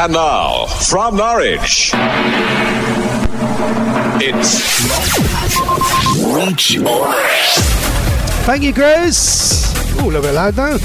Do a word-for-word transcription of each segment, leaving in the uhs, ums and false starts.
And now, from Norwich, it's Reach On Air. Thank you, Chris. Oh, a little bit loud now.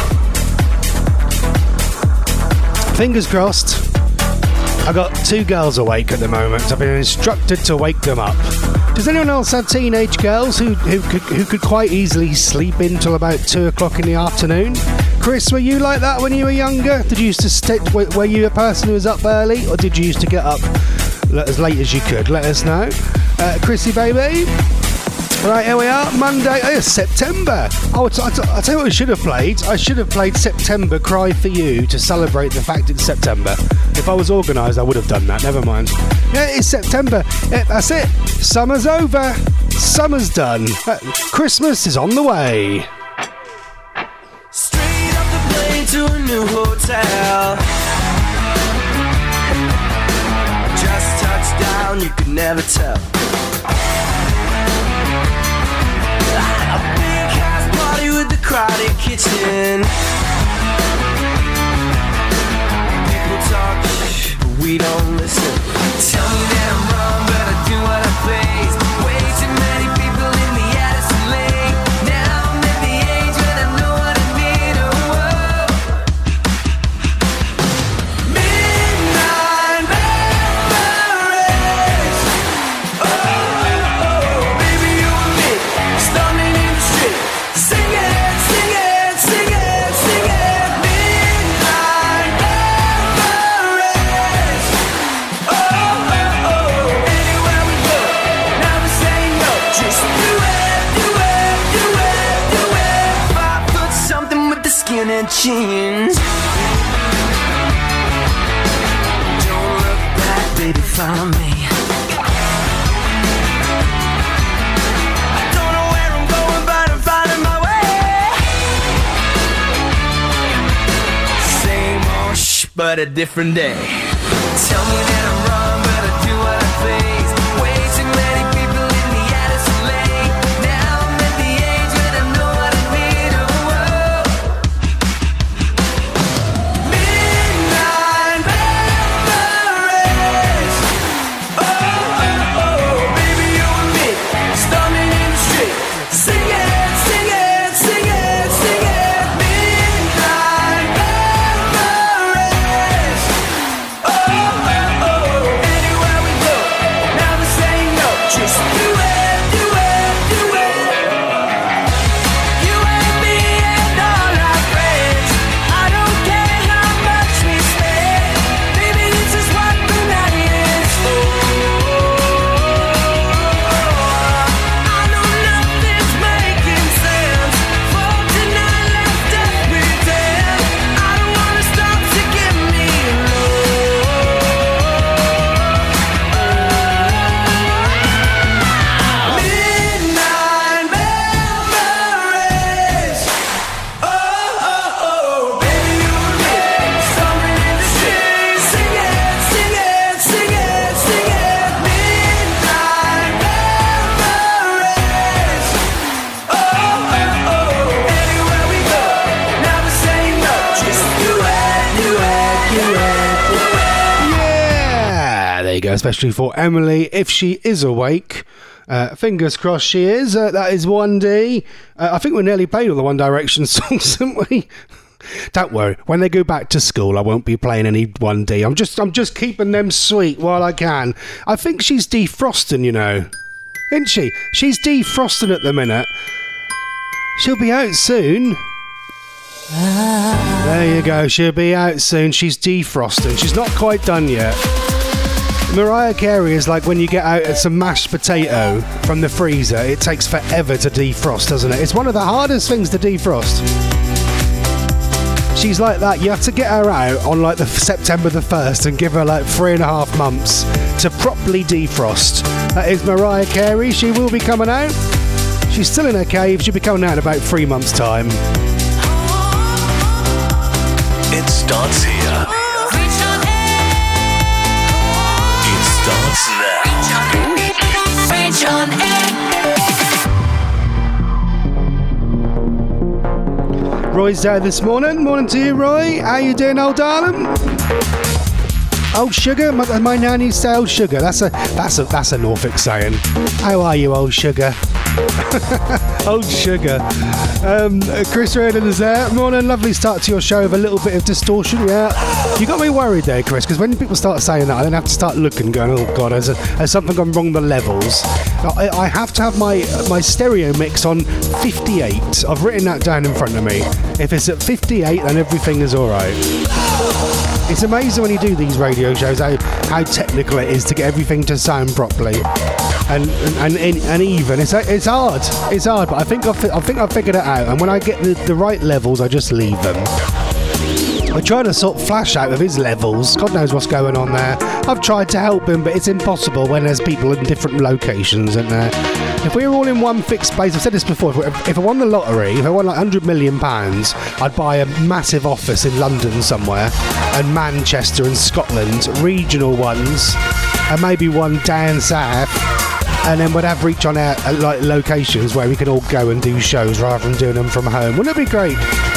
Fingers crossed. I got two girls awake at the moment. I've been instructed to wake them up. Does anyone else have teenage girls who who could who could quite easily sleep in till about two o'clock in the afternoon? Chris, were you like that when you were younger? Did you used to stay? Were you a person who was up early, or did you used to get up as late as you could? Let us know, uh, Chrissy baby. Right, here we are, Monday, oh, September. Oh, t- t- I'll tell you what I should have played. I should have played September Cry For You to celebrate the fact it's September. If I was organised, I would have done that, never mind. Yeah, it's September. Yeah, that's it. Summer's over. Summer's done. Uh, Christmas is on the way. Straight off the plane to a new hotel. Just touched down, you could never tell. A big house party with the crowded kitchen. People talk, but we don't listen. Tell me that I'm wrong, but I do what I please. Way too many people in the Addison Lane. Now I'm at the age when I know what I mean. Oh, oh. Midnight memories. Oh, oh, oh, baby, you and me, standing in the street, sing it, sing it, sing it, sing it. Midnight memories. Oh, oh, oh, anywhere we go, never say no. Just do it, do it, do it, do it. Five foot something with the skin and jeans. Don't look back, baby, follow me. I don't know where I'm going, but I'm finding my way. Same old shh, but a different day. Tell me that I'm wrong, but I do what I please. Way too many people in the Addison Lane. Now I'm at the age when I know what I mean. Oh, oh. Midnight memories. Oh, oh, oh, baby, you and me, standing in the street, sing it, sing it, sing it, sing it. Midnight memories. Oh, oh, oh, anywhere we go, never say no. Just do it, do it, do it. You and me and all our friends. I don't care how much we spend. Baby, this is what the night is for. I know nothing's making sense. For tonight, let's just pretend. I don't wanna stop to give me Midnight memories. Oh, oh, oh, baby, you and me, something in the street. Sing it, sing it, sing it, sing it. Midnight memories. Oh, oh, oh, anywhere we go, never say no. Just do it, do it, do it, do it. Yeah, there you go, especially for Emily, if she is awake. Uh, fingers crossed she is. Uh, that is one D. Uh, I think we nearly played all the One Direction songs, haven't we? Don't worry. When they go back to school, I won't be playing any one D. I'm just, I'm just keeping them sweet while I can. I think she's defrosting, you know, isn't she? She's defrosting at the minute. She'll be out soon. There you go. She'll be out soon. She's defrosting. She's not quite done yet. Mariah Carey is like when you get out some mashed potato from the freezer. It takes forever to defrost, doesn't it? It's one of the hardest things to defrost. She's like that. You have to get her out on like the September the first and give her like three and a half months to properly defrost. That is Mariah Carey. She will be coming out. She's still in her cave. She'll be coming out in about three months' time. It starts here. It starts now. Reach on air. Roy's there this morning. Morning to you, Roy. How you doing, old darling? Old sugar? My, my nan used to say old sugar. That's a that's a that's a Norfolk saying. How are you, old sugar? Old sugar. Um, Chris Reardon is there. Morning, lovely start to your show with a little bit of distortion. Yeah, you got me worried there, Chris, because when people start saying that, I then have to start looking, going, "Oh God, has, has something gone wrong with the levels?" I, I have to have my my stereo mix on fifty-eight. I've written that down in front of me. If it's at fifty-eight, then everything is all right. It's amazing when you do these radio shows how, how technical it is to get everything to sound properly and and, and, and even. It's it's hard. It's hard, but I think I've, I think I've figured it out. And when I get the, the right levels, I just leave them. I try to sort Flash out of his levels. God knows what's going on there. I've tried to help him, but it's impossible when there's people in different locations. And uh, if we were all in one fixed place, I've said this before, if, if I won the lottery, if I won like one hundred million pounds, I'd buy a massive office in London somewhere, and Manchester and Scotland, regional ones, and maybe one down south. And then we'd have reach on our uh, like locations where we can all go and do shows rather than doing them from home. Wouldn't it be great?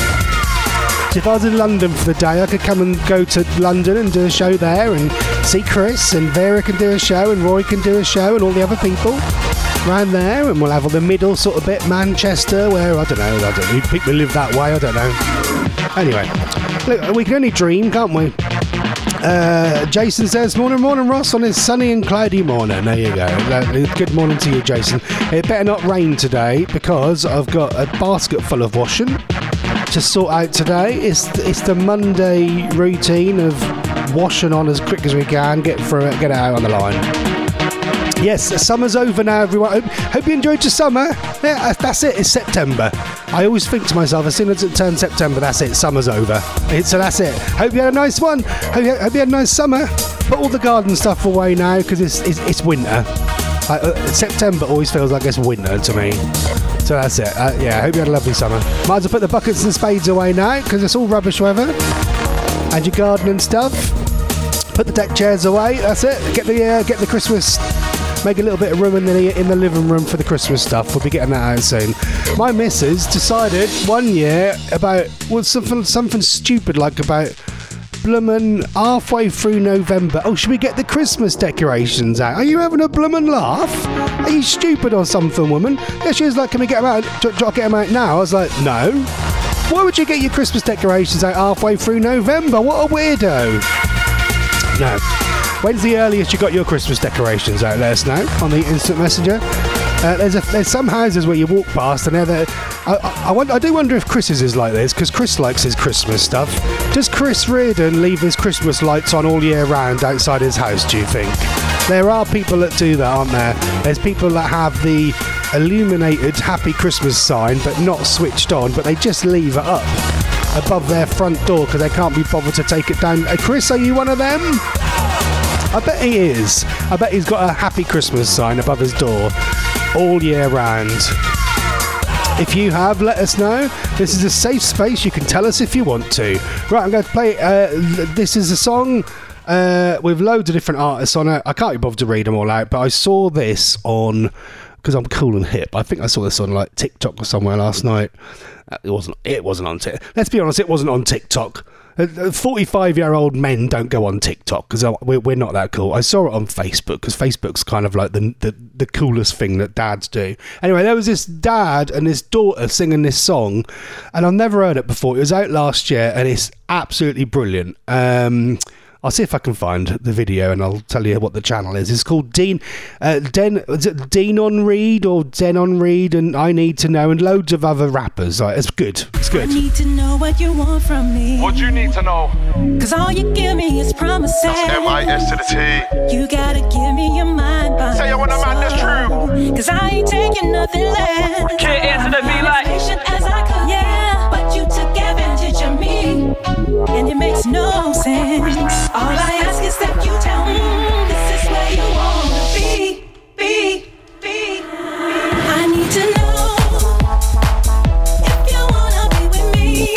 So if I was in London for the day, I could come and go to London and do a show there and see Chris, and Vera can do a show, and Roy can do a show, and all the other people around there, and we'll have all the middle sort of bit, Manchester, where, I don't know, I don't know, people live that way, I don't know. Anyway, look, we can only dream, can't we? Uh, Jason says, morning, morning, Ross, on this sunny and cloudy morning. There you go. Good morning to you, Jason. It better not rain today, because I've got a basket full of washing to sort out today. It's it's the Monday routine of washing on as quick as we can, get through it, get it out on the line. Yes, summer's over now, everyone. Hope, hope you enjoyed your summer. Yeah, that's it. It's September. I always think to myself, as soon as it turns September, that's it. Summer's over. It's, so that's it. Hope you had a nice one. Hope you, hope you had a nice summer. Put all the garden stuff away now, because it's, it's it's winter. Like, uh, September always feels like it's winter to me. So that's it. Uh, yeah, I hope you had a lovely summer. Might as well put the buckets and spades away now, because it's all rubbish weather. And your garden and stuff. Put the deck chairs away. That's it. Get the uh, get the Christmas. Make a little bit of room in the in the living room for the Christmas stuff. We'll be getting that out soon. My missus decided one year about well something something stupid like about bloomin' halfway through November. Oh, should we get the Christmas decorations out? Are you having a bloomin' laugh? Are you stupid or something, woman? Yeah, she was like, can we get them out? Do, do I get them out now? I was like, no. Why would you get your Christmas decorations out halfway through November? What a weirdo. No. When's the earliest you got your Christmas decorations out? Let us know on the instant messenger. Uh, there's a, there's some houses where you walk past and they're I, I, I, wonder, I do wonder if Chris's is like this, because Chris likes his Christmas stuff. Does Chris Reardon leave his Christmas lights on all year round outside his house, do you think? There are people that do that, aren't there? There's people that have the illuminated Happy Christmas sign but not switched on, but they just leave it up above their front door because they can't be bothered to take it down. Uh, Chris, are you one of them? I bet he is. I bet he's got a Happy Christmas sign above his door all year round. If you have, let us know. This is a safe space. You can tell us if you want to. Right, I'm going to play. Uh, this is a song uh, with loads of different artists on it. I can't be bothered to read them all out, but I saw this on, because I'm cool and hip, I think I saw this on like TikTok or somewhere last night. Uh, it wasn't. It wasn't on TikTok. Let's be honest, it wasn't on TikTok. forty-five-year-old men don't go on TikTok because we're, we're not that cool. I saw it on Facebook because Facebook's kind of like the, the the coolest thing that dads do. Anyway, there was this dad and his daughter singing this song, and I've never heard it before. It was out last year, and it's absolutely brilliant. Um, I'll see if I can find the video and I'll tell you what the channel is. It's called Dean, uh, Den, is it Dean on Reed or Den on Reed and I Need to Know and loads of other rappers. Like, it's good. It's good. I need to know what you want from me. What do you need to know? Cause all you give me is promises. That's M I S to the T. You gotta give me your mind by Say you want a man that's true. Cause I ain't taking nothing less. Can't answer the be like Patient as I could, yeah. But you took advantage of me, and it makes no sense. All I ask is that you tell me this is where you wanna be, be, be. I need to know if you wanna be with me.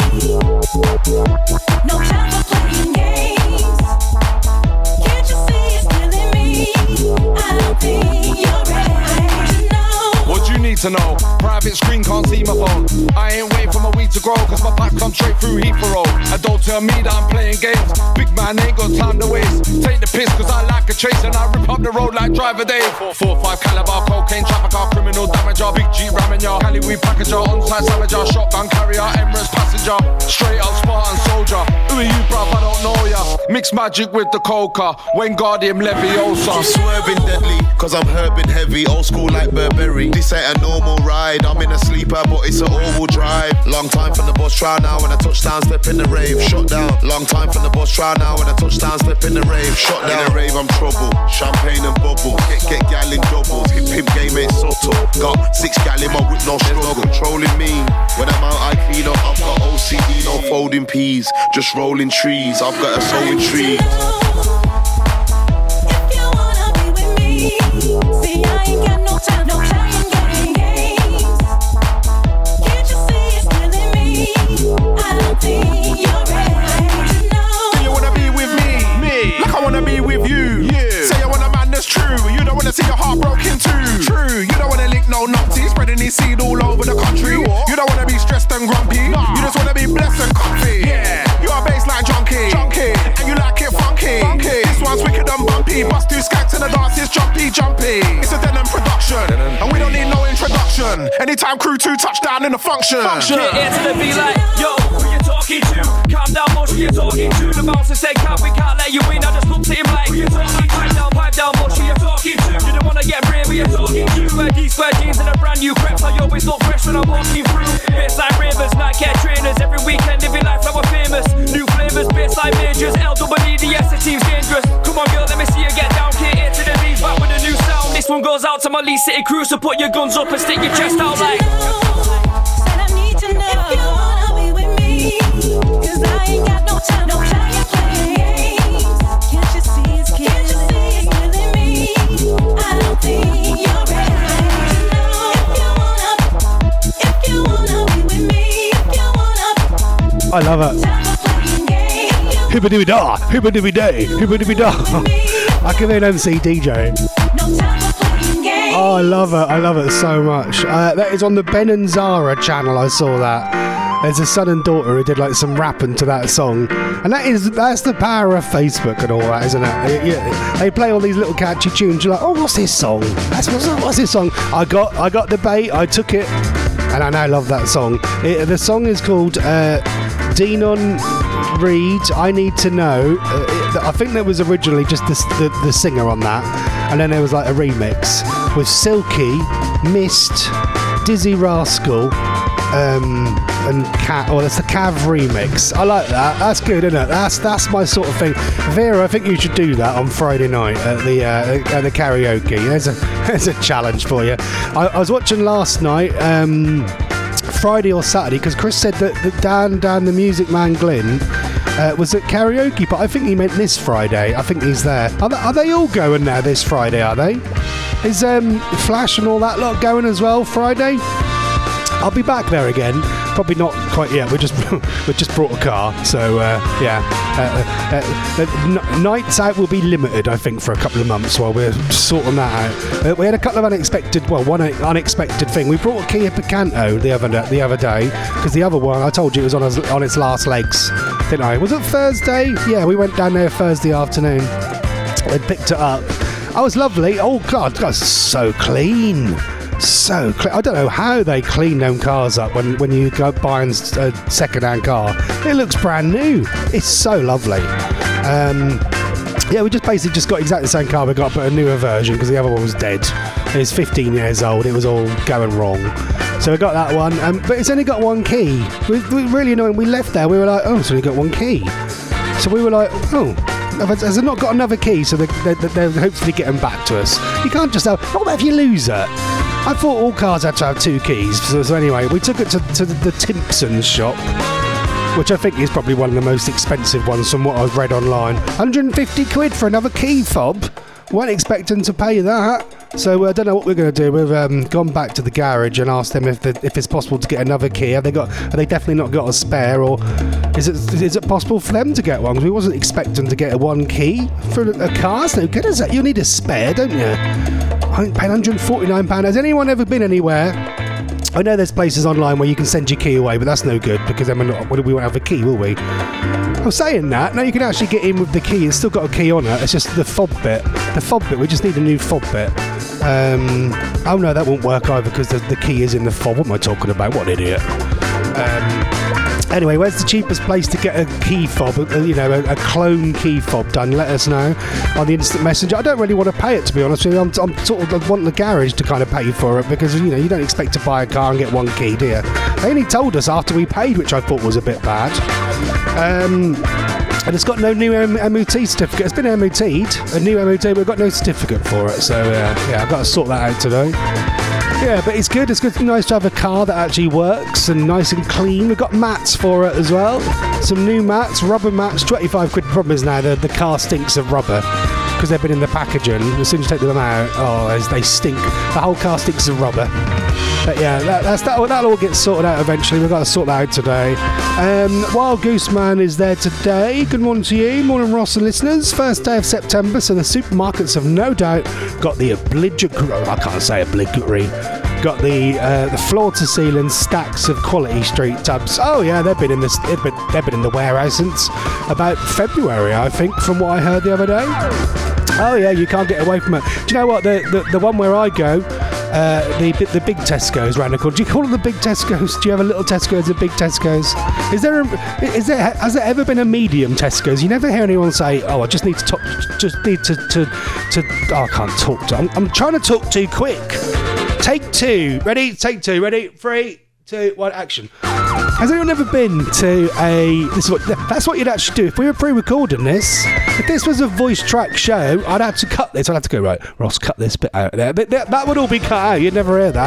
No time for playing games. Can't you see it's killing me? I don't think you're ready. I need to know. What you need to know? Private screen can't see my phone. I ain't waiting for my weed to grow, cause my pipe comes straight through Heathrow. And don't tell me that I'm playing games. Big man ain't got time to waste. Take the piss cause I like a chase and I rip up the road like Driver Dave. four five caliber, cocaine trafficker, criminal damager, big G ramming ya, Cali weed packager, on-site savager, shotgun carrier, Emirates passenger, straight up Spartan soldier. Who are you bruv, I don't know ya. Mix magic with the coca, Wingardium Leviosa. I'm swerving deadly, cause I'm herbing heavy, old school like Burberry. This ain't a normal ride, I'm in a sleeper but it's an all-wheel drive. Long time from the bus, try now when I touchdown, step in the rave, shut down. Long time from the bus, try now when I touchdown, step in the rave, shut down. In the rave I'm trouble, champagne and bubbles, get, get gal in doubles, hip hip game ain't subtle. Got six gal in my whip, no struggle, controlling me. When I'm out I clean up, I've got O C D, no folding peas, just rolling trees, I've got a sowing tree. See, I ain't got no time, no playing games. Can't you see it's killing me? I don't think you're ready to know. Do you wanna be with me? Me. Like I wanna be with you. You. Say you want a man that's true. You don't wanna see your heart broken too. True. You don't wanna link no nutty, spreading his seed all over the country. What? You don't wanna be stressed and grumpy. Nah. You just wanna be blessed and comfy. Yeah. You're a baseline junkie. Junkie. And you like it funky. Funky. This one's wicked and bumpy. Bust two skacks to the dance is jumpy, jumpy. It's a denim production, and we don't need no introduction. Anytime crew two touchdown in the function. Function. Get into the beat like, yo, who you talking to? Calm down, Mosh, who you talking to? The bouncer said, can't, we can't let you in. I just looked at him like, who you talking to? Pipe down, pipe down, Mosh, who you talking to? You don't wanna get brave, who you talking to? Wear these square jeans and a brand new crepe, so you always look fresh when I'm walking through. Baseline ravers, Nike trainers, every weekend living life like we're famous. New flavors, baseline majors, L W E D S, the team's dangerous. Come on, girl, let me see you get down, K A to the knees, back with a new sound. This one goes out to my Lee City crew, so put your guns up and stick your chest out like. Said I need to know if you wanna be with me, cause I ain't got no time, no playing, playing games. Can't you see it's killing, you see it's killing me? I don't think you're ready to know if you wanna, if you wanna be with me, if you wanna. I love it. Hibba-dibby da, hibba-dibby day, hibba-dibby da. I can hear an M C DJing. Oh, I love it. I love it so much. Uh, that is on the Ben and Zara channel. I saw that. There's a son and daughter who did like some rapping to that song, and that is that's the power of Facebook and all that, isn't it? Yeah, they play all these little catchy tunes. You're like, oh, what's this song? That's what's, what's this song? I got I got the bait. I took it, and I now love that song. It, the song is called uh, Denon Reed, I Need to Know. Uh, it, I think there was originally just the, the, the singer on that, and then there was like a remix with Silky, Mist, Dizzy Rascal, um, and Cat. Oh, that's the Cav remix. I like that. That's good, isn't it? That's that's my sort of thing. Vera, I think you should do that on Friday night at the uh, at the karaoke. There's a there's a challenge for you. I, I was watching last night. Um, Friday or Saturday, because Chris said that, that Dan, Dan, the Music Man Glyn, uh, was at karaoke, but I think he meant this Friday. I think he's there. Are they, are they all going there this Friday, are they? Is um, Flash and all that lot going as well Friday? I'll be back there again. Probably not quite yet. We just we just brought a car, so uh, yeah. Uh, uh, uh, n- nights out will be limited, I think, for a couple of months while we're sorting that out. Uh, we had a couple of unexpected, well, one unexpected thing. We brought a Kia Picanto the other the other day because the other one, I told you, it was on its, on its last legs, didn't I? Was it Thursday? Yeah, we went down there Thursday afternoon and picked it up. Oh, it was lovely. Oh God, God, so clean. So clean. I don't know how they clean them cars up when, when you go buying a second-hand car. It looks brand new. It's so lovely. Um, yeah, we just basically just got exactly the same car. We got but a newer version because the other one was dead. It's fifteen years old. It was all going wrong. So we got that one, um, but it's only got one key. We, we really annoying. We left there. We were like, oh, it's only got one key. So we were like, oh. Has it not got another key? So they, they, they're hopefully getting back to us. You can't just have. What about if you lose it? I thought all cars had to have two keys. So, so anyway, we took it to, to the, the Timpson's shop, which I think is probably one of the most expensive ones from what I've read online. one hundred fifty quid for another key fob. Weren't expecting to pay that. So I uh, don't know what we're going to do. We've um, gone back to the garage and asked them if the, if it's possible to get another key. Have they got? Have they definitely not got a spare, or is it is it possible for them to get one? Because we wasn't expecting to get a one key for a car. It's no good, is it? You need a spare, don't you? I think paying one hundred forty-nine pounds. Has anyone ever been anywhere I know there's places online where you can send your key away, but that's no good because then we're not, we won't have a key, will we? I'm saying that. No, you can actually get in with the key. It's still got a key on it. It's just the fob bit. The fob bit, we just need a new fob bit. Um, oh no, that won't work either because the, the key is in the fob. What am I talking about? What an idiot. Um, Anyway, where's the cheapest place to get a key fob, a, you know, a, a clone key fob done? Let us know on the instant messenger. I don't really want to pay it, to be honest with you. I'm, I'm sort of I want the garage to kind of pay for it because, you know, you don't expect to buy a car and get one key, do you? They only told us after we paid, which I thought was a bit bad. Um, and it's got no new M- MOT certificate. It's been M O T'd, a new M O T, but we've got no certificate for it. So, uh, yeah, I've got to sort that out today. Yeah, but it's good. It's good. It's nice to have a car that actually works and nice and clean. We've got mats for it as well. Some new mats, rubber mats, twenty-five quid. Problem is now the, the car stinks of rubber because they've been in the packaging. As soon as you take them out, oh, they stink. The whole car stinks of rubber. But yeah, that, that's that. That'll all get sorted out eventually. We've got to sort that out today. Um, Wild Goose Man is there today. Good morning to you, morning Ross and listeners. First day of September, so the supermarkets have no doubt got the obligatory. I can't say obligatory. Got the uh, the floor to ceiling stacks of quality street tubs. Oh yeah, they've been in this. They've been, they've been in the warehouse since about February, I think, from what I heard the other day. Oh yeah, you can't get away from it. Do you know what? The the, the one where I go. Uh, the the big Tesco's round the corner. Do you call it the big Tesco's? Do you have a little Tesco's, a big Tesco's? Is there a, is there has there ever been a medium Tesco's? You never hear anyone say, "Oh, I just need to talk, just need to to to." Oh, I can't talk to. I'm, I'm trying to talk too quick. Take two. Ready? Take two. Ready? Three, two, one. Action. Has anyone ever been to a... This is what, that's what you'd actually do. If we were pre-recording this, if this was a voice track show, I'd have to cut this. I'd have to go, right, Ross, cut this bit out there. But that, that would all be cut out. You'd never hear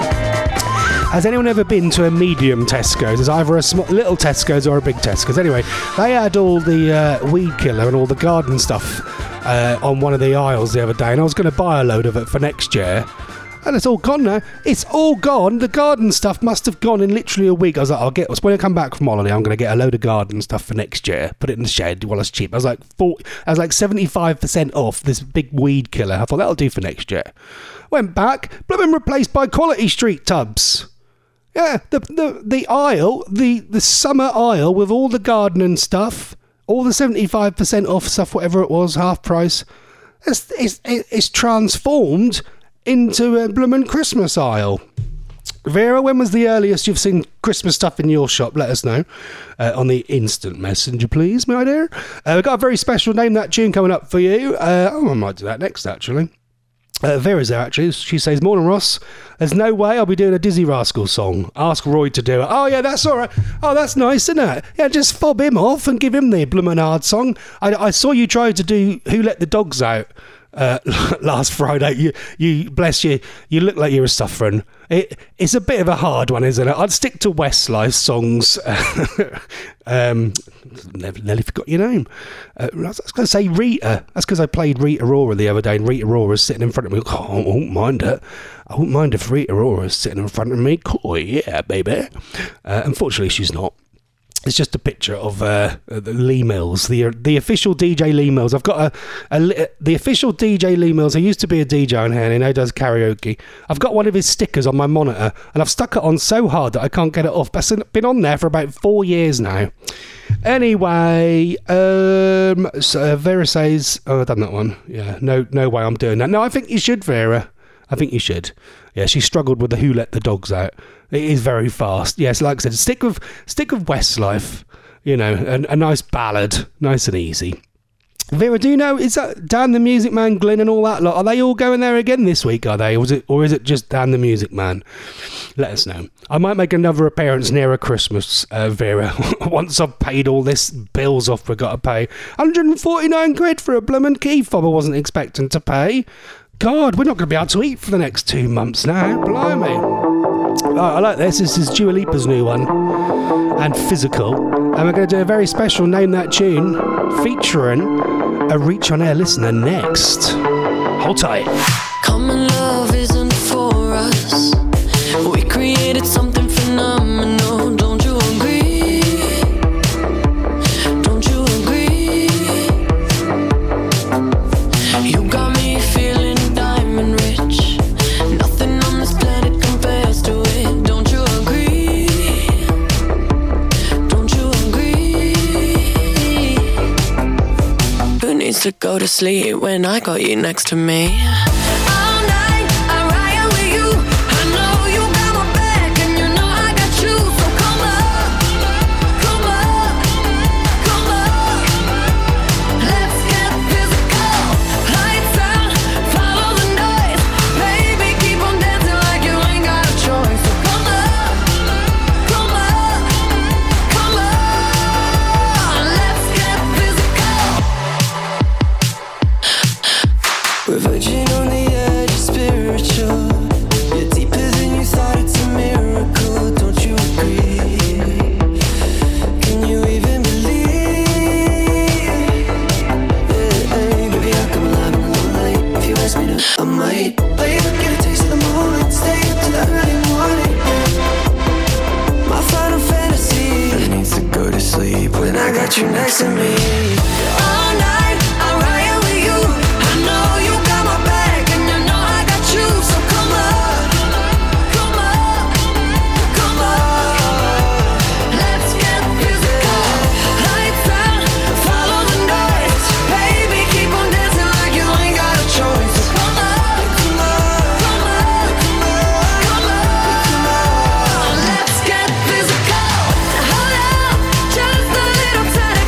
that. Has anyone ever been to a medium Tesco's? There's either a small, little Tesco's or a big Tesco's. Anyway, they had all the uh, weed killer and all the garden stuff uh, on one of the aisles the other day, and I was going to buy a load of it for next year. And it's all gone now. It's all gone. The garden stuff must have gone in literally a week. I was like, I'll get, when I come back from holiday, I'm going to get a load of garden stuff for next year. Put it in the shed while it's cheap. I was like, forty, I was like seventy-five percent off this big weed killer. I thought that'll do for next year. Went back, blooming replaced by quality street tubs. Yeah, the the the aisle, the, the summer aisle with all the gardening stuff, all the seventy-five percent off stuff, whatever it was, half price. It's it's, it's transformed into a bloomin' Christmas aisle. Vera, when was the earliest you've seen Christmas stuff in your shop? Let us know uh, on the instant messenger, please, my dear. Uh, we've got a very special Name That Tune coming up for you. Uh, oh, I might do that next, actually. Uh, Vera's there, actually. She says, morning, Ross. There's no way I'll be doing a Dizzy Rascal song. Ask Roy to do it. Oh, yeah, that's all right. Oh, that's nice, isn't it? Yeah, just fob him off and give him the bloomin' hard song. I, I saw you try to do Who Let the Dogs Out Uh, last Friday. You, you, bless you, you look like you were suffering. It, it's a bit of a hard one, isn't it? I'd stick to Westlife's songs. um, never, nearly forgot your name. Uh, I was going to say Rita. That's because I played Rita Ora the other day, and Rita Ora's sitting in front of me. Oh, I won't mind it. I won't mind if Rita Ora's sitting in front of me. Cool, yeah, baby. Uh, unfortunately, she's not. It's just a picture of uh, the Lee Mills, the the official D J Lee Mills. I've got a, a the official D J Lee Mills. He used to be a D J on here, and he now does karaoke. I've got one of his stickers on my monitor, and I've stuck it on so hard that I can't get it off. But it's been on there for about four years now. Anyway, um, so uh, Vera says, "Oh, I've done that one. Yeah, no, no way, I'm doing that. No, I think you should, Vera. I think you should. Yeah, she struggled with the Who Let the Dogs Out. It is very fast. Yes, like I said, stick with stick with Westlife. You know, a, a nice ballad, nice and easy. Vera, do you know, is that Dan the Music Man, Glenn and all that lot? Are they all going there again this week, are they? Or is it, or is it just Dan the Music Man? Let us know. I might make another appearance nearer Christmas, uh, Vera, once I've paid all this bills off we've got to pay. one hundred forty-nine quid for a bloomin' key fob I wasn't expecting to pay. God, we're not going to be able to eat for the next two months now. Blimey. Oh, I like this. This is Dua Lipa's new one. And Physical. And we're going to do a very special Name That Tune featuring a Reach On Air listener next. Hold tight. Common love isn't for us. We created something phenomenal. Don't you agree? Don't you agree? You got me feeling diamond rich. Nothing on this planet compares to it. Don't to go to sleep when I got you next to me. You next to me all night. I'm riding with you. I know you got my back, and you know I got you. So come on, come on, come on. Let's get physical. Lights out, follow the noise. Baby, keep on dancing like you ain't got a choice. So come on, come on, come on, come on, come on. Let's get physical. Hold up, just a little.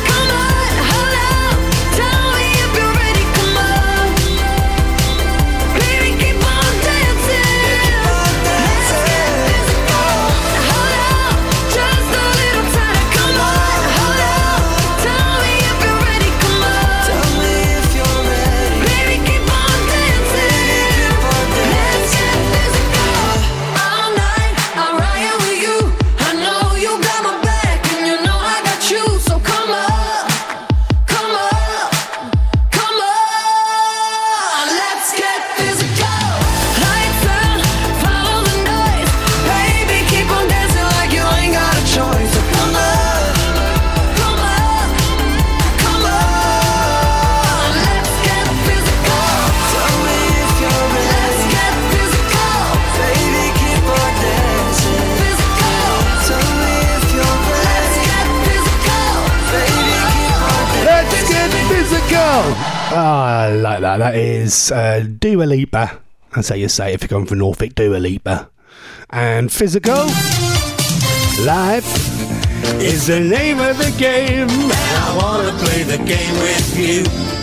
Oh, I like that. That is uh, Dua Lipa. That's how you say it if you're going for Norfolk, Dua Lipa. And Physical. Life is the name of the game. And I want to play the game with you.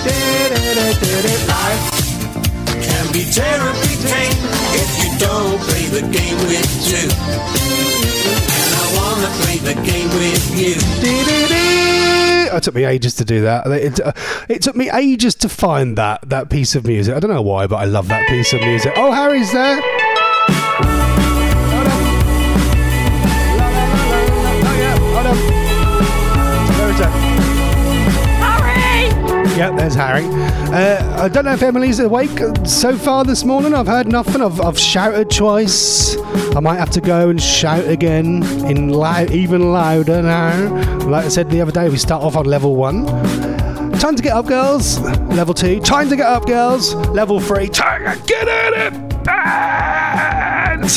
Life can be terribly tame if you don't play the game with two. And I want to play the game with you. It took me ages to do that. It, uh, it took me ages to find that that piece of music. I don't know why, but I love that piece of music. Oh, Harry's there. Hold on. Where is that? Harry! Yep, there's Harry. Uh, I don't know if Emily's awake so far this morning. I've heard nothing. I've, I've shouted twice. I might have to go and shout again in loud, even louder now. Like I said the other day, we start off on level one. Time to get up, girls. Level two. Time to get up, girls. Level three. Time to get at it. And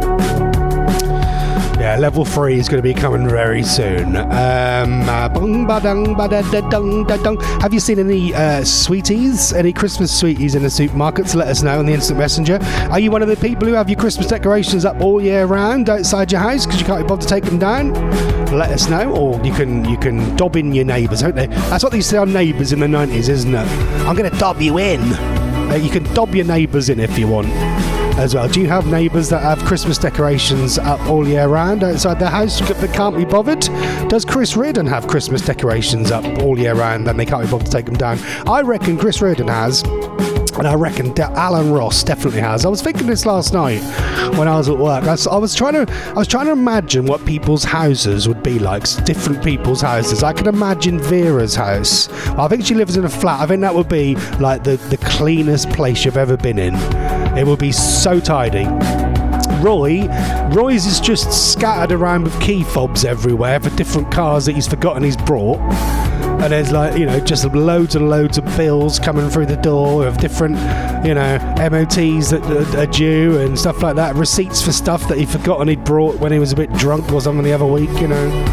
yeah, level three is going to be coming very soon. Um, uh, have you seen any uh, sweeties, any Christmas sweeties in the supermarkets? Let us know on the Instant Messenger. Are you one of the people who have your Christmas decorations up all year round outside your house because you can't be bothered to take them down? Let us know. Or you can you can dob in your neighbours, don't they? That's what they used to say on Neighbours in the nineties, isn't it? I'm going to dob you in. Uh, you can dob your neighbours in if you want. As well. Do you have neighbours that have Christmas decorations up all year round outside their house that can't be bothered? Does Chris Reardon have Christmas decorations up all year round and they can't be bothered to take them down? I reckon Chris Reardon has, and I reckon De- Alan Ross definitely has. I was thinking this last night when I was at work. I was, I was trying to, I was trying to imagine what people's houses would be like. Different people's houses. I could imagine Vera's house. I think she lives in a flat. I think that would be like the the cleanest place you've ever been in. It will be so tidy. Roy, Roy's is just scattered around with key fobs everywhere for different cars that he's forgotten he's brought. And there's like, you know, just loads and loads of bills coming through the door of different, you know, M O Ts that are due and stuff like that. Receipts for stuff that he'd forgotten he'd brought when he was a bit drunk or something the other week, you know.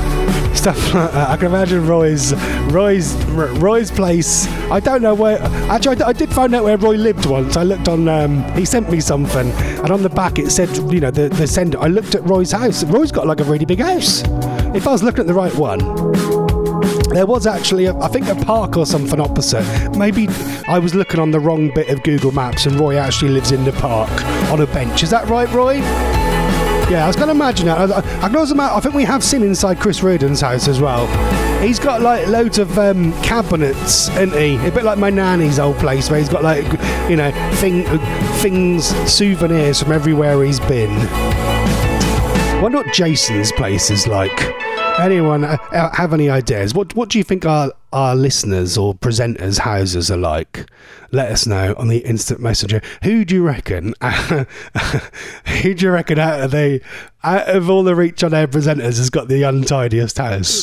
Stuff like that. I can imagine Roy's Roy's Roy's place. I don't know where. Actually, I, I did find out where Roy lived once. I looked on. Um, he sent me something, and on the back it said, you know, the the sender. I looked at Roy's house. Roy's got like a really big house. If I was looking at the right one, there was actually, a, I think, a park or something opposite. Maybe I was looking on the wrong bit of Google Maps, and Roy actually lives in the park on a bench. Is that right, Roy? Yeah, I was going to imagine that. I, I, I, can also imagine, I think we have seen inside Chris Reardon's house as well. He's got like loads of um, cabinets, isn't he? A bit like my nanny's old place, where he's got like, you know, thing, things, souvenirs from everywhere he's been. I wonder what Jason's place is like. Anyone uh, have any ideas? What What do you think our, our listeners or presenters' houses are like? Let us know on the instant messenger. Who do you reckon? Uh, who do you reckon out of the out of all the Reach On Air presenters has got the untidiest house?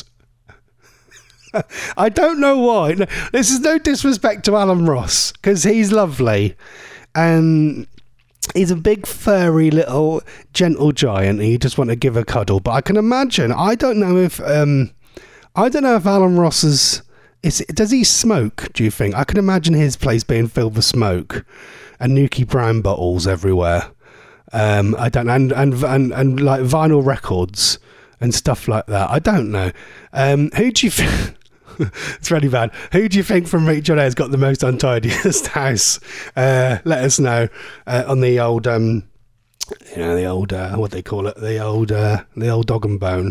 I don't know why. No, this is no disrespect to Alan Ross, because he's lovely, and he's a big furry little gentle giant, and you just want to give a cuddle. But I can imagine. I don't know if um, I don't know if Alan Ross is. Is does he smoke? Do you think? I can imagine his place being filled with smoke and Nuki Brown bottles everywhere. Um, I don't know, and and and and like vinyl records and stuff like that. I don't know. Um, who do you think? It's really bad. Who do you think from Reach On Air has got the most untidiest house? Uh, let us know uh, on the old, um, you know, the old, uh, what they call it, the old, uh, the old dog and bone.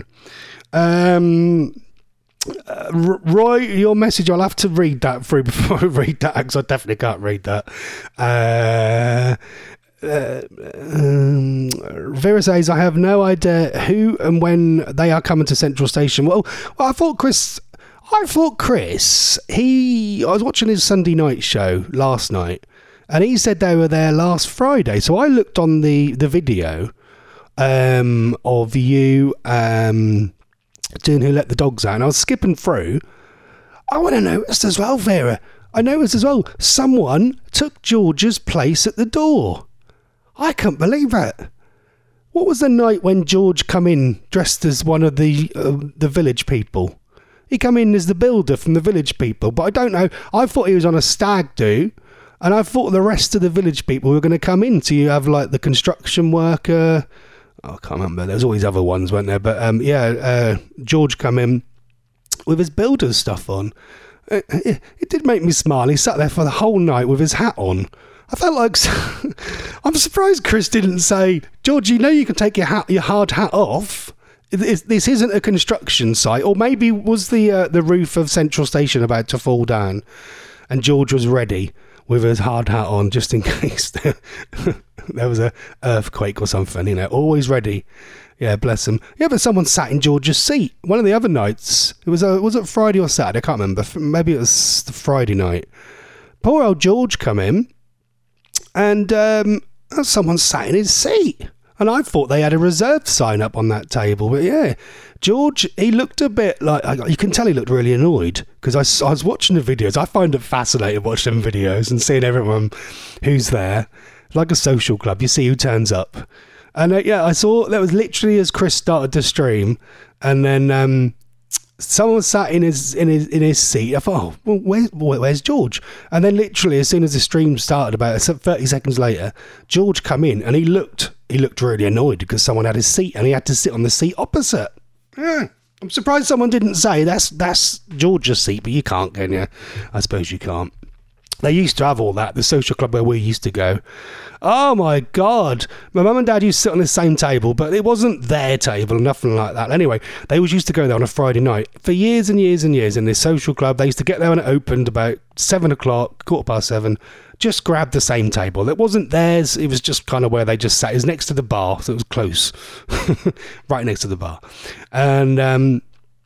Um, uh, Roy, your message. I'll have to read that through before I read that, because I definitely can't read that. Uh, Uh, um, Vera says, I have no idea who and when they are coming to Central Station. Well, well I thought Chris. I thought Chris. He. I was watching his Sunday night show last night, and he said they were there last Friday. So I looked on the the video um, of you um, doing Who Let the Dogs Out, and I was skipping through. I want to notice as well, Vera. I noticed as well. Someone took George's place at the door. I can't believe that. What was the night when George come in dressed as one of the uh, the village people? He come in as the builder from the village people, but I don't know. I thought he was on a stag do, and I thought the rest of the village people were going to come in. So you have like the construction worker. Oh, I can't remember. There's always other ones, weren't there? But um, yeah, uh, George come in with his builder's stuff on. It, it, it did make me smile. He sat there for the whole night with his hat on. I felt like I'm surprised Chris didn't say, George, you know you can take your hat, your hard hat off. This isn't a construction site. Or maybe was the uh, the roof of Central Station about to fall down, and George was ready with his hard hat on just in case there, there was a earthquake or something. You know, always ready. Yeah, bless him. Yeah, but someone sat in George's seat one of the other nights. It was a, was it Friday or Saturday? I can't remember. Maybe it was the Friday night. Poor old George come in. And um, someone sat in his seat. And I thought they had a reserve sign up on that table. But yeah, George, he looked a bit like, you can tell he looked really annoyed. Because I, I was watching the videos. I find it fascinating watching videos and seeing everyone who's there. Like a social club, you see who turns up. And uh, yeah, I saw, that was literally as Chris started to stream. And then um, someone sat in his in his in his seat. I thought, oh, well, where's where's George? And then literally, as soon as the stream started, about thirty seconds later, George come in, and he looked he looked really annoyed because someone had his seat, and he had to sit on the seat opposite. Yeah, I'm surprised someone didn't say that's that's George's seat, but you can't, can you? I suppose you can't. They used to have all that, the social club where we used to go. Oh my God. My mum and dad used to sit on the same table, but it wasn't their table, nothing like that. Anyway, they always used to go there on a Friday night. For years and years and years in this social club, they used to get there when it opened about seven o'clock, quarter past seven, just grab the same table. It wasn't theirs, it was just kind of where they just sat. It was next to the bar, so it was close. Right next to the bar. And, um...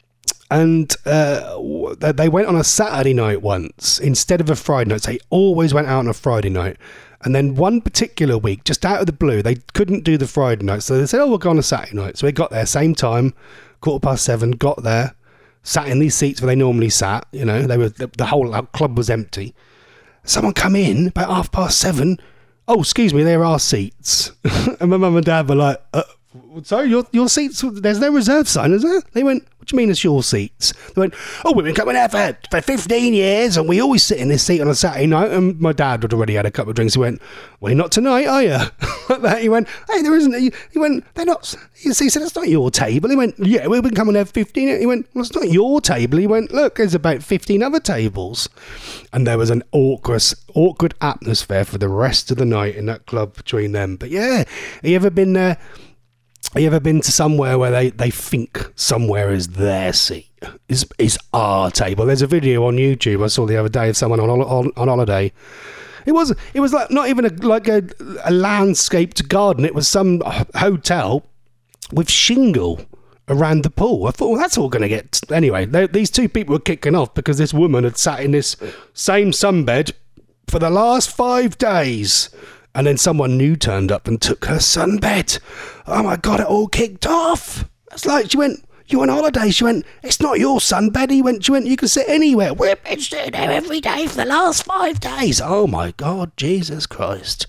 And uh, they went on a Saturday night once instead of a Friday night. So they always went out on a Friday night. And then one particular week, just out of the blue, they couldn't do the Friday night. So they said, oh, we'll go on a Saturday night. So we got there, same time, quarter past seven, got there, sat in these seats where they normally sat. You know, they were the, the whole club was empty. Someone come in about half past seven. Oh, excuse me, there are seats. And my mum and dad were like, uh, So your your seats, there's no reserve sign, is there? They went, what do you mean it's your seats? They went, oh, we've been coming here for, for fifteen years and we always sit in this seat on a Saturday night. And my dad had already had a couple of drinks. He went, well, you're not tonight, are you? Like that. He went, hey, there isn't. He, he went, they're not. He said, it's not your table. He went, yeah, we've been coming here for fifteen years. He went, well, it's not your table. He went, look, there's about fifteen other tables. And there was an awkward, awkward atmosphere for the rest of the night in that club between them. But yeah, have you ever been there? Have you ever been to somewhere where they, they think somewhere is their seat, is is our table? There's a video on YouTube I saw the other day of someone on on, on holiday. It was it was like not even a, like a, a landscaped garden. It was some hotel with shingle around the pool. I thought, well, that's all going to get... Anyway, they, these two people were kicking off because this woman had sat in this same sunbed for the last five days. And then someone new turned up and took her sunbed. Oh my God, it all kicked off. It's like, she went, you on holiday? She went, it's not your sunbed. He went, she went, you can sit anywhere. We've been sitting there every day for the last five days. Oh my God, Jesus Christ.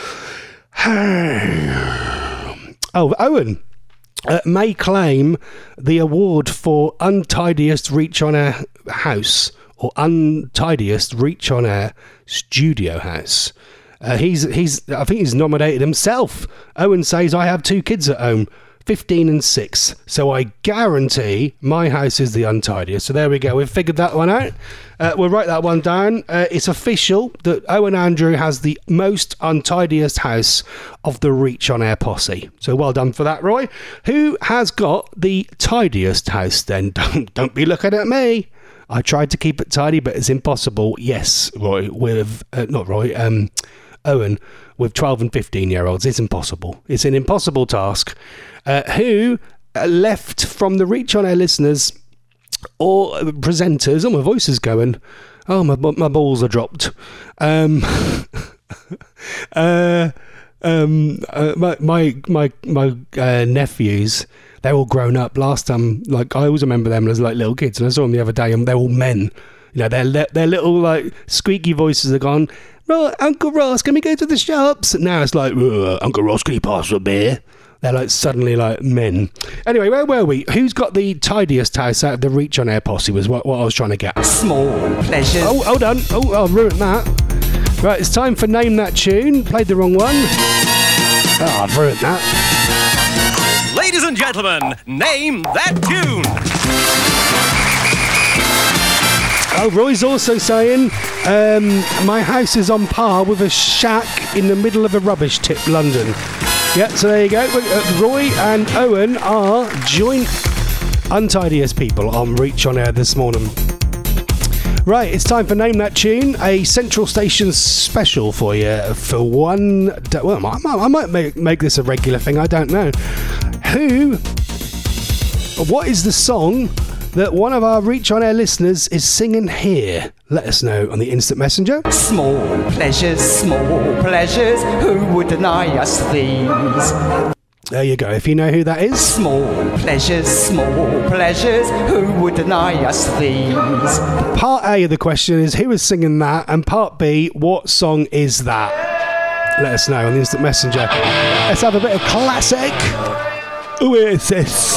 Oh, Owen uh, may claim the award for untidiest reach on air house or untidiest reach on air studio house. Uh, he's he's I think he's nominated himself. Owen says, I have two kids at home, fifteen and six, so I guarantee my house is the untidiest. So there we go, we've figured that one out. Uh, we'll write that one down. Uh, it's official that Owen Andrew has the most untidiest house of the Reach on Air posse. So well done for that, Roy. Who has got the tidiest house then? Don't, don't be looking at me. I tried to keep it tidy, but it's impossible. Yes, Roy, with uh, not Roy, um, Owen, with twelve and fifteen year olds, it's impossible. It's an impossible task. Uh, who uh, left from the Reach on Air listeners or uh, presenters? Oh, my voice is going. Oh, my my balls are dropped. Um, uh, um, uh, my my my, my uh, nephews. They're all grown up. Last time, like, I always remember them as like little kids, and I saw them the other day, and they're all men. You know, their their little like squeaky voices are gone. Right, Uncle Ross, can we go to the shops? Now it's like, Uncle Ross, can you pass a beer? They're like suddenly like men. Anyway, where were we? Who's got the tidiest house out of the Reach on Air posse was what, what I was trying to get. Small pleasures. Oh, hold on. Oh, I'll ruin that. Right, it's time for Name That Tune. Played the wrong one. Oh, I've ruined that. Ladies and gentlemen, name that tune. Oh, Roy's also saying, um, my house is on par with a shack in the middle of a rubbish tip, London. Yeah, so there you go. Uh, Roy and Owen are joint untidiest people on Reach on Air this morning. Right, it's time for Name That Tune, a Central Station special for you for one day. Well, I might, I might make, make this a regular thing, I don't know. Who, what is the song that one of our Reach on Air listeners is singing here? Let us know on the Instant Messenger. Small pleasures, small pleasures, who would deny us these? There you go, if you know who that is. Small pleasures, small pleasures, who would deny us these? Part A of the question is who is singing that, and part B, what song is that? Let us know on the Instant Messenger. Let's have a bit of classic Oasis.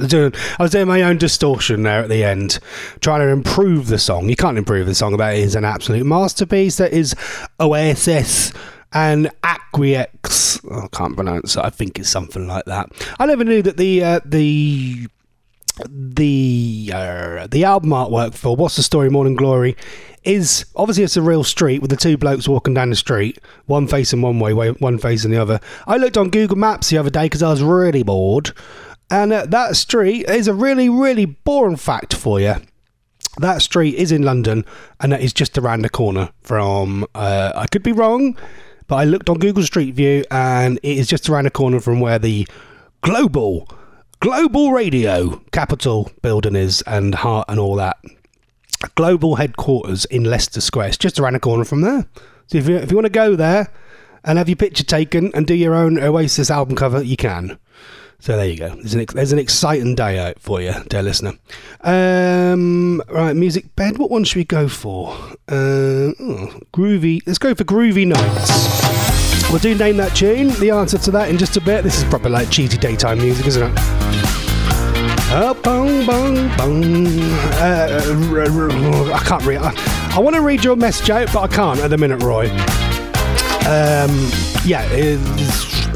was doing, I was doing my own distortion there at the end, trying to improve the song. You can't improve the song. That is an absolute masterpiece. That is Oasis and Aquiex. Oh, I can't pronounce it. I think it's something like that. I never knew that the uh, the the uh, the album artwork for What's the Story, Morning Glory is obviously it's a real street with the two blokes walking down the street, one facing one way, one facing the other. I looked on Google Maps the other day because I was really bored, and uh, that street is a really, really boring fact for you. That street is in London, and that is just around the corner from, uh, I could be wrong, but I looked on Google Street View, and it is just around the corner from where the Global, Global Radio Capital building is, and Heart and all that. Global headquarters in Leicester Square. It's just around the corner from there. So if you, if you want to go there and have your picture taken and do your own Oasis album cover, you can. So there you go. There's an, there's an exciting day out for you, dear listener. Um, right, music bed. What one should we go for? Uh, oh, groovy. Let's go for Groovy Nights. We'll do Name That Tune. The answer to that in just a bit. This is proper like cheesy daytime music, isn't it? Uh, bong, bong, bong. Uh, I can't read. I, I want to read your message out, but I can't at the minute, Roy. Um, yeah, it's,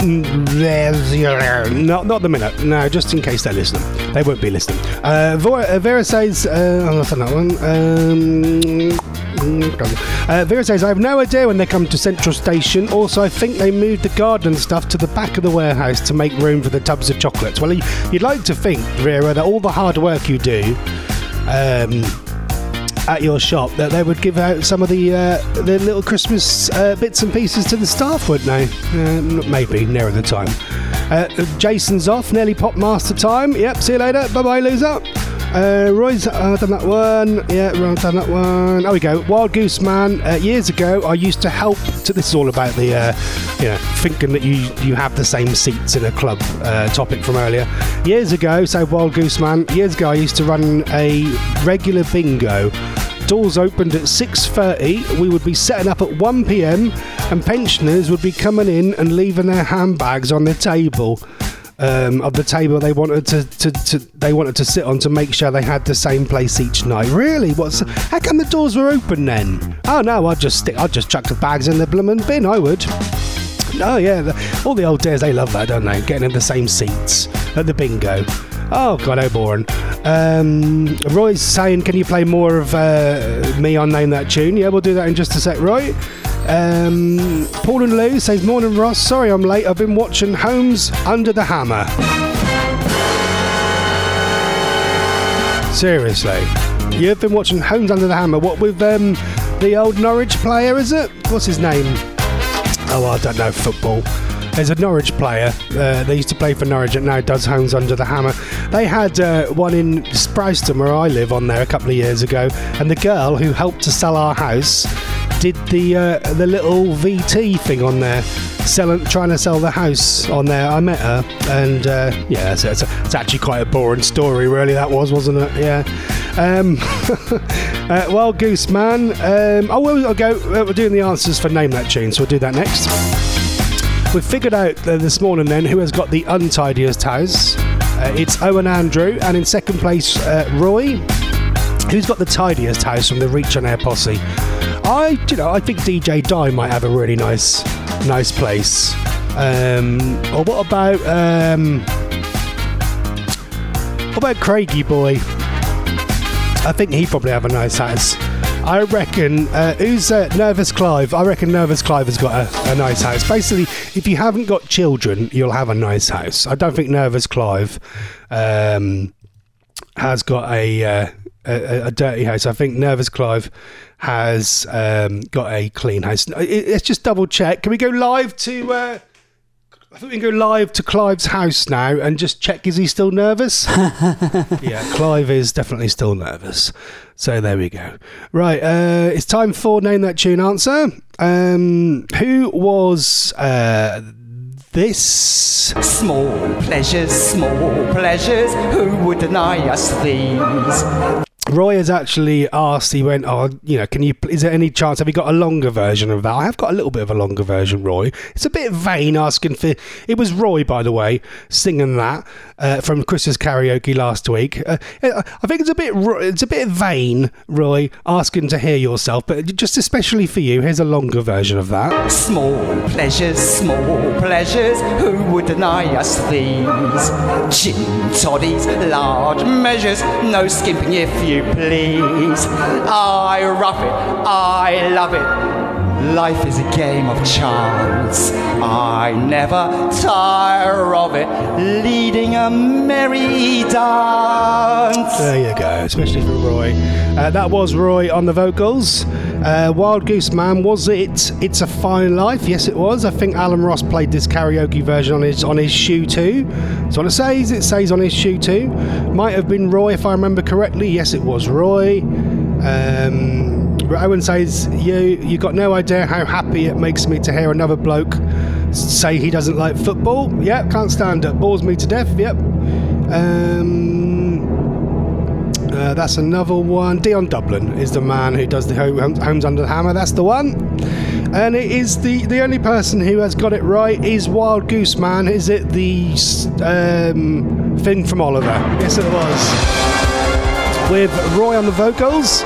not not the minute. No, just in case they're listening. They won't be listening. Uh, Vera, Vera says, uh, I'm not on that one. Um, Uh, Vera says, I have no idea when they come to Central Station. Also, I think they moved the garden stuff to the back of the warehouse to make room for the tubs of chocolates. Well, you'd like to think, Vera, that all the hard work you do um, at your shop, that they would give out some of the uh, the little Christmas uh, bits and pieces to the staff, wouldn't they? Uh, maybe, nearer the time. Uh, Jason's off, nearly pop master time. Yep, see you later. Bye-bye, loser. Uh, Roy's uh, done that one. Yeah, Roy's done that one. Oh, we go. Wild Goose Man. Uh, years ago, I used to help. To, this is all about the, uh, you know, thinking that you you have the same seats in a club. Uh, topic from earlier. Years ago, so Wild Goose Man. Years ago, I used to run a regular bingo. Doors opened at six thirty. We would be setting up at one p.m. and pensioners would be coming in and leaving their handbags on the table. Um, of the table they wanted to, to, to they wanted to sit on to make sure they had the same place each night. Really? What's how come the doors were open then? Oh no, I'd just stick I'd just chuck the bags in the bloomin' bin, I would. Oh yeah, the, all the old days, they love that, don't they? Getting in the same seats at the bingo. Oh god, how boring. Um, Roy's saying, can you play more of uh, me on Name That Tune? Yeah, we'll do that in just a sec, Roy. Um, Paul and Lou says, morning Ross, sorry I'm late, I've been watching Homes Under the Hammer. Seriously, you've been watching Homes Under the Hammer, what with um, the old Norwich player, is it? What's his name? Oh, I don't know football. There's a Norwich player, uh, they used to play for Norwich and now does Homes Under the Hammer. They had uh, one in Sprouston where I live on there a couple of years ago, and the girl who helped to sell our house did the uh, the little V T thing on there, selling, trying to sell the house on there. I met her, and uh, yeah, it's, it's, it's actually quite a boring story, really. That was, wasn't it? Yeah. Um, uh, Wild Goose Man. Um, oh, well, I'll go. We're doing the answers for Name That Tune, so we'll do that next. We've figured out uh, this morning then who has got the untidiest house. Uh, it's Owen Andrew, and in second place, uh, Roy. Who's got the tidiest house from the Reach on Air posse? I, you know, I think D J Di might have a really nice, nice place. Um, or what about, um, what about Craigie Boy? I think he'd probably have a nice house. I reckon, uh, who's uh, Nervous Clive? I reckon Nervous Clive has got a, a nice house. Basically, if you haven't got children, you'll have a nice house. I don't think Nervous Clive um, has got a, uh, a a dirty house. I think Nervous Clive has um, got a clean house. Let's just double check. Can we go live to... Uh, I think we can go live to Clive's house now and just check, is he still nervous? Yeah, Clive is definitely still nervous. So there we go. Right, uh, it's time for Name That Tune answer. Um, who was uh, this? Small pleasures, small pleasures, who would deny us these? Roy has actually asked, he went, oh, you know, can you, is there any chance, have you got a longer version of that? I have got a little bit of a longer version, Roy. It's a bit vain asking for, it was Roy, by the way, singing that uh, from Chris's karaoke last week. Uh, I think it's a bit, it's a bit vain, Roy, asking to hear yourself, but just especially for you, here's a longer version of that. Small pleasures, small pleasures, who would deny us these? Gin toddies, large measures, no skimping if you please. I rough it, I love it. Life is a game of chance. I never tire of it, leading a merry dance. There you go, especially for Roy. Uh, that was Roy on the vocals. Uh, Wild Goose Man, was it It's a Fine Life? Yes, it was. I think Alan Ross played this karaoke version on his on his shoe too. So what it says, it says on his shoe too. Might have been Roy if I remember correctly. Yes, it was Roy. Um, Owen says, you you got no idea how happy it makes me to hear another bloke say he doesn't like football. Yep, can't stand it. Bores me to death. Yep. Um... Uh, that's another one. Dion Dublin is the man who does the Home, Homes Under the Hammer. That's the one. And it is the, the only person who has got it right is Wild Goose Man. Is it the um, thing from Oliver? Yes, it was. With Roy on the vocals.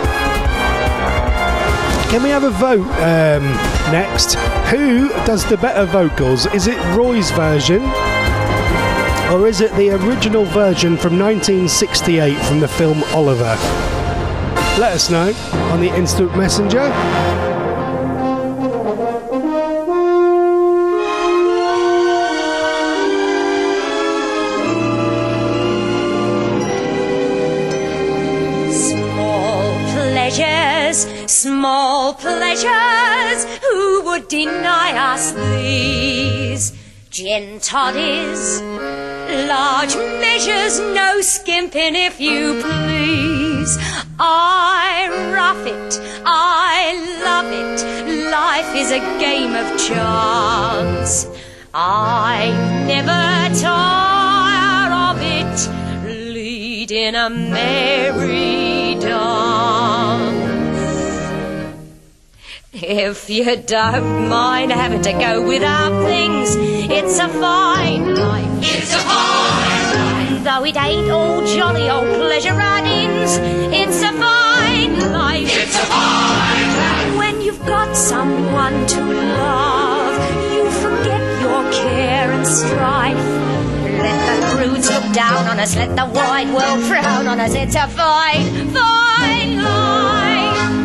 Can we have a vote um, next? Who does the better vocals? Is it Roy's version? Or is it the original version from nineteen sixty-eight from the film Oliver? Let us know on the Instant Messenger. Small pleasures, small pleasures, who would deny us these? Gin toddies, large measures, no skimping if you please. I rough it, I love it, life is a game of chance. I never tire of it, leading a merry dance. If you don't mind having to go without things, it's a fine life. It's a fine life. Though it ain't all jolly old pleasure add-ins, it's a fine life. It's a fine life. When you've got someone to love, you forget your care and strife. Let the broods look down on us, let the wide world frown on us. It's a fine, fine life.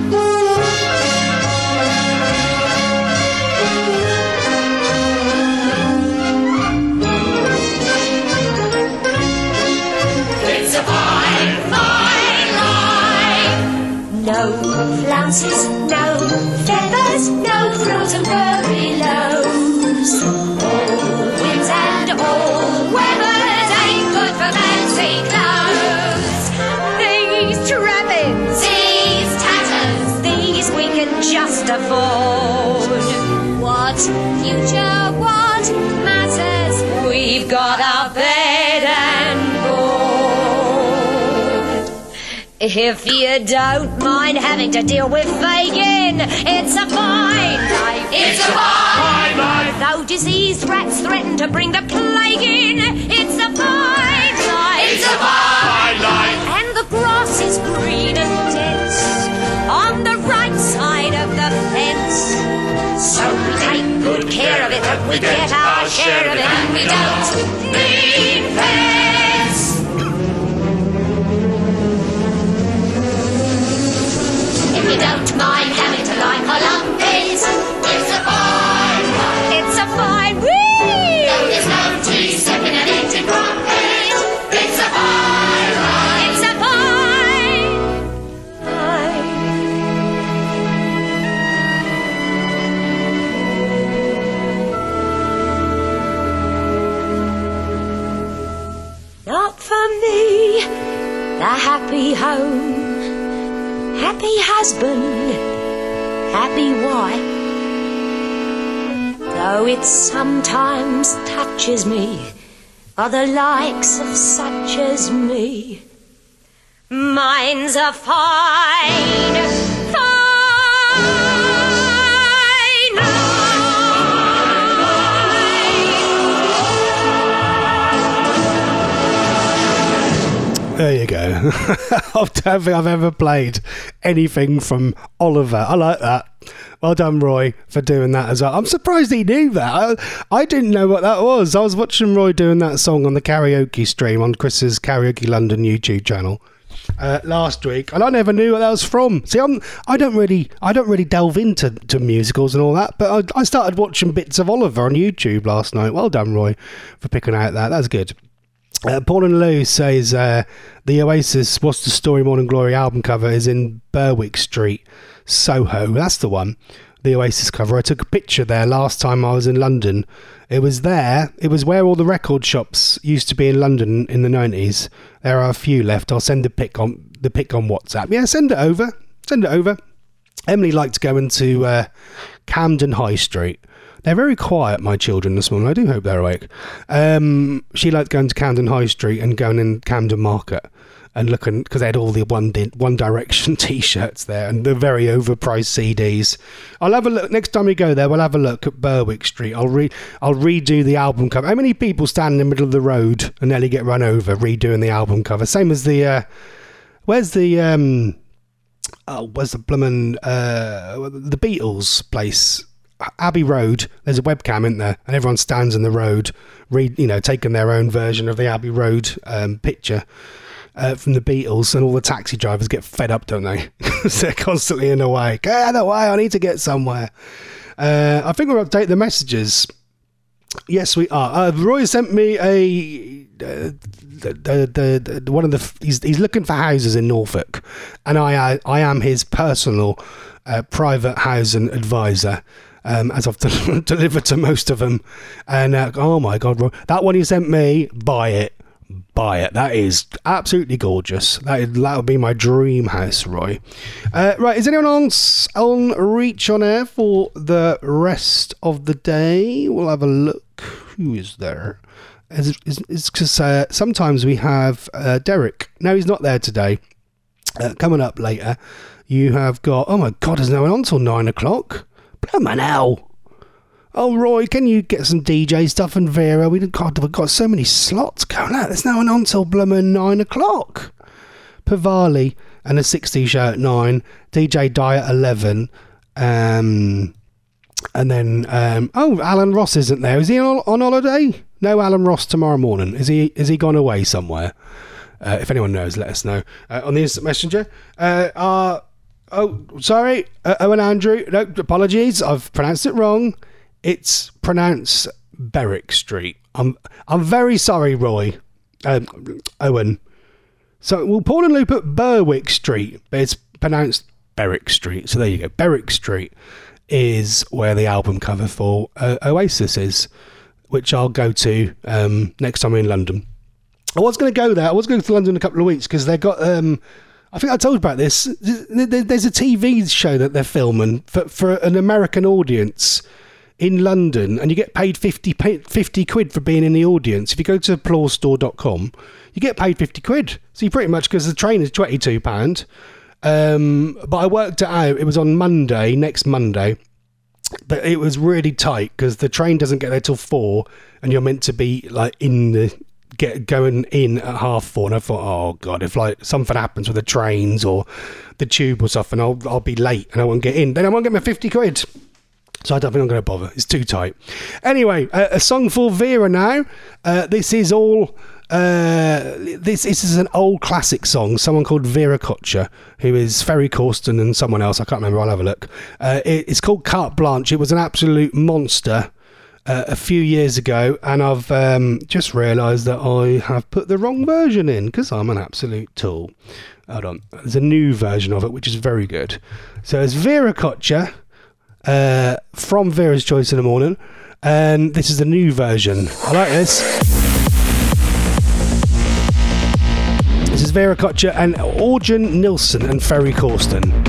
It's a fine, fine life. No flounces, no feathers, no frills and furbelows. All winds and all weathers ain't good for fancy clothes. These trappings, these tatters, these we can just afford. What future, what matters? We've got our bed and board. If you don't mind having to deal with Fagin, it's a fine life. It's a fine life. Though diseased rats threaten to bring the plague in, it's a fine life. It's a fine life. And the grass is green and dense on the right side of the fence. So we take good care of it, and we get our share of it, and we don't need fence. If you don't mind having to lie columns, it's a fine life. It's a fine wee. Though there's no tea stepping and eating crumpets, it's a fine life. It's a fine life. Not for me, the happy home. Happy husband, happy wife. Though it sometimes touches me, for the likes of such as me, Mine's a fine, fine There you go. I don't think I've ever played anything from Oliver. I like that. Well done, Roy, for doing that as well. I'm surprised he knew that. I, I didn't know what that was. I was watching Roy doing that song on the karaoke stream on Chris's Karaoke London YouTube channel uh, last week, and I never knew what that was from. See, I'm, I don't really, I don't really delve into to musicals and all that, but I, I started watching bits of Oliver on YouTube last night. Well done, Roy, for picking out that. That's good. Uh, Paul and Lou says uh, the Oasis What's the Story Morning Glory album cover is in Berwick Street, Soho. That's the one, the Oasis cover. I took a picture there last time I was in London. It was there. It was where all the record shops used to be in London in the nineties. There are a few left. I'll send the pic on the pic on WhatsApp. Yeah, send it over. Send it over. Emily liked going to uh, Camden High Street. They're very quiet, my children, this morning. I do hope they're awake. Um, she liked going to Camden High Street and going in Camden Market and looking, because they had all the One, Di- One Direction T-shirts there and the very overpriced C Ds. I'll have a look. Next time we go there, we'll have a look at Berwick Street. I'll re- I'll redo the album cover. How many people stand in the middle of the road and nearly get run over redoing the album cover? Same as the... Uh, where's the... Um, oh, where's the bloomin'... Uh, the Beatles place... Abbey Road, there's a webcam in there, and everyone stands in the road, read, you know, taking their own version of the Abbey Road um, picture uh, from the Beatles, and all the taxi drivers get fed up, don't they? Because they're constantly in the way. Get out of the way, I need to get somewhere. Uh, I think we'll update the messages. Yes, we are. Uh, Roy sent me a... Uh, the, the, the, the one of the he's he's looking for houses in Norfolk, and I I, I am his personal uh, private housing advisor. Um, as I've de- delivered to most of them, and uh, oh my god, Roy, that one you sent me, buy it, buy it. That is absolutely gorgeous. That is, that would be my dream house, Roy. Uh, right, is anyone else on reach on air for the rest of the day? We'll have a look. Who is there? It's because uh, sometimes we have uh, Derek. No, he's not there today. Uh, coming up later, you have got. Oh my god, there's no one on till nine o'clock. Blooming hell. Oh, Roy, can you get some D J stuff and Vera? We God, we've got so many slots going out. There's no one on till blooming nine o'clock. Pavali and a sixties show at nine. D J Dye at eleven. Um, and then, um, oh, Alan Ross isn't there. Is he on, on holiday? No Alan Ross tomorrow morning. Is he Is he gone away somewhere? Uh, if anyone knows, let us know. Uh, on the Instant Messenger. Uh, our... Oh, sorry, uh, Owen Andrew. No, apologies. I've pronounced it wrong. It's pronounced Berwick Street. I'm I'm very sorry, Roy. Um, Owen. So, well, Paul and Lou put Berwick Street, but it's pronounced Berwick Street. So there you go. Berwick Street is where the album cover for uh, Oasis is, which I'll go to um, next time I'm in London. I was going to go there. I was going to London in a couple of weeks because they've got... Um, I think I told you about this. There's a T V show that they're filming for, for an American audience in London, and you get paid fifty, fifty quid for being in the audience. If you go to applause store dot com, you get paid fifty quid. So you pretty much, because the train is twenty-two pounds. Um, but I worked it out. It was on Monday, next Monday. But it was really tight because the train doesn't get there till four, and you're meant to be like in the... get going in at half four, and I thought, oh god, if like something happens with the trains or the tube or something, I'll I'll be late and I won't get in. Then I won't get my fifty quid. So I don't think I'm going to bother. It's too tight. Anyway, uh, a song for Vera now. Uh, this is all. Uh, this this is an old classic song. Someone called Vera Kocher, who is Ferry Corsten and someone else. I can't remember. I'll have a look. Uh, it, it's called Carte Blanche. It was an absolute monster. Uh, a few years ago, and I've um, just realised that I have put the wrong version in because I'm an absolute tool. Hold on, there's a new version of it which is very good. So it's Vera Kocher uh, from Vera's Choice in the Morning, and this is the new version. I like this. This is Vera Kocher and Orjan Nilsen and Ferry Corsten.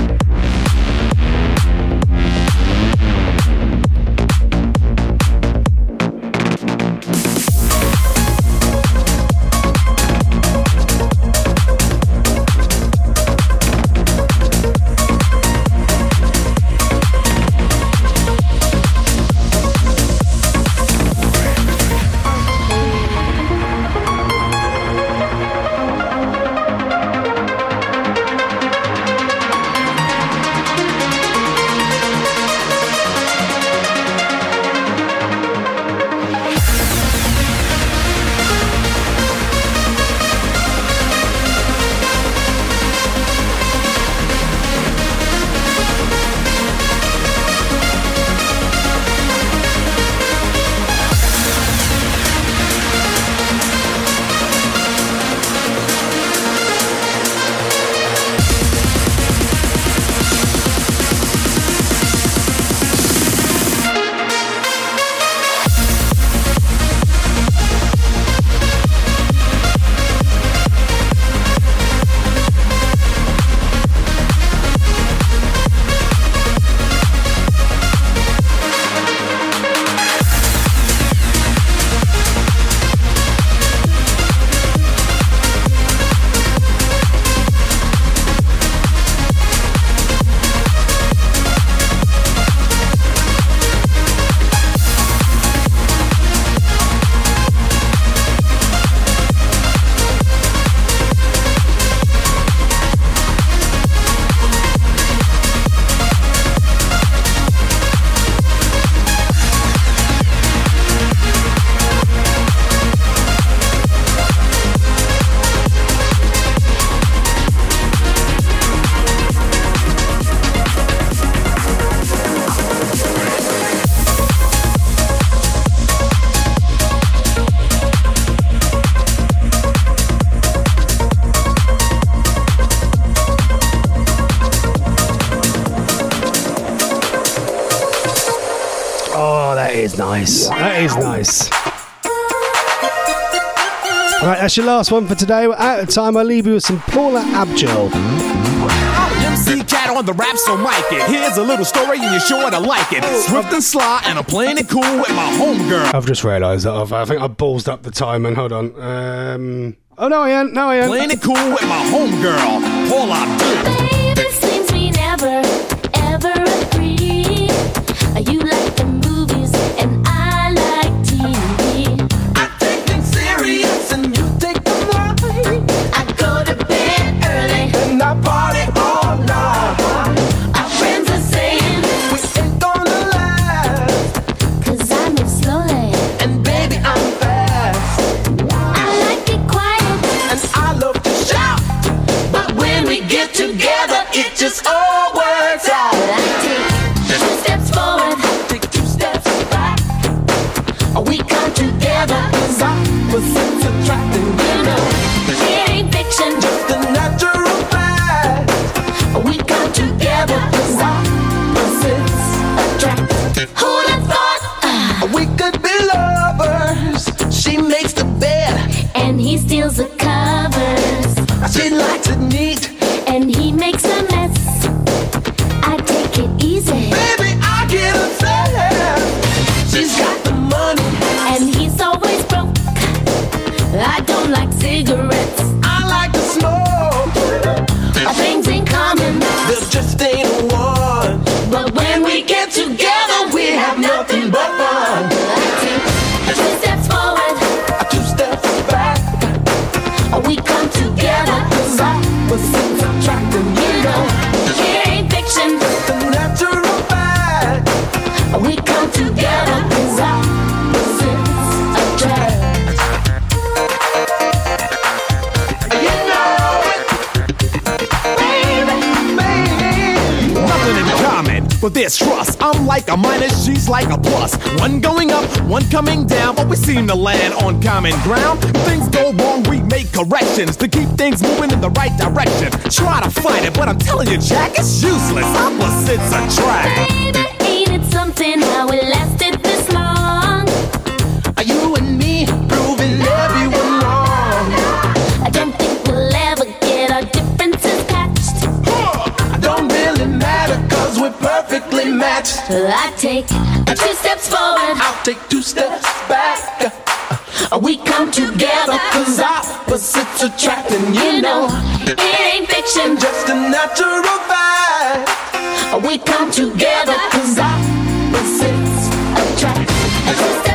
is nice. That is nice. Right, that's your last one for today. We're out of time. I'll leave you with some Paula Abdul. M C Cat on the rap, so mic it. Here's a little story and you're sure to like it. Swift and sly, and I'm playing it cool with my homegirl. I've just realised that I've, I think I've ballsed up the time, and hold on. Um, oh, no, I ain't. No, I ain't. Playing it cool with my homegirl, Paula Abdul. Baby, seems we never, ever agree. You like the movies and I like T V. I take things serious and you take them light. I go to bed early And I party all night. Our friends are saying We ain't gonna last. cause I move slowly And baby, I'm fast. I like it quiet And I love to shout. But when we get together, it just all works out. But I take two steps forward Take two steps back. We come together. Cause opposites attracting. You know, it ain't fiction Just a natural fact. We come together cause opposites attract. Who'd have thought We could be lovers. She makes the bed. and he steals the covers She likes it neat. and he makes a mess. I take it easy Baby, I get upset. She's got the money. and he's always broke. I don't like cigarettes. I like to smoke. Our things in common, There just ain't one. but when we get together, we have nothing but fun. I take two steps forward, Two steps back. we come together. Cause opposites attracting. You know, it ain't fiction. The natural fact. We come together cause opposites attract. You know it. Baby, baby. Nothing in common, but there's trust. I'm like a minus, she's like a plus. One going up, one coming down, but we seem to land on common ground. If things go wrong, we make corrections to keep things moving in the right direction. Try to fight it, but I'm telling you, Jack, it's useless. Opposites attract. Baby, ain't it something how it lasted this long? Are you and me proving everyone wrong? I don't think we'll ever get our differences patched. I don't really matter cause we're perfectly matched. I take two steps forward, I'll take two steps back. We come together cause opposites attracting. You know, it ain't fiction. just a natural fact. We come together cause opposites attract. Two steps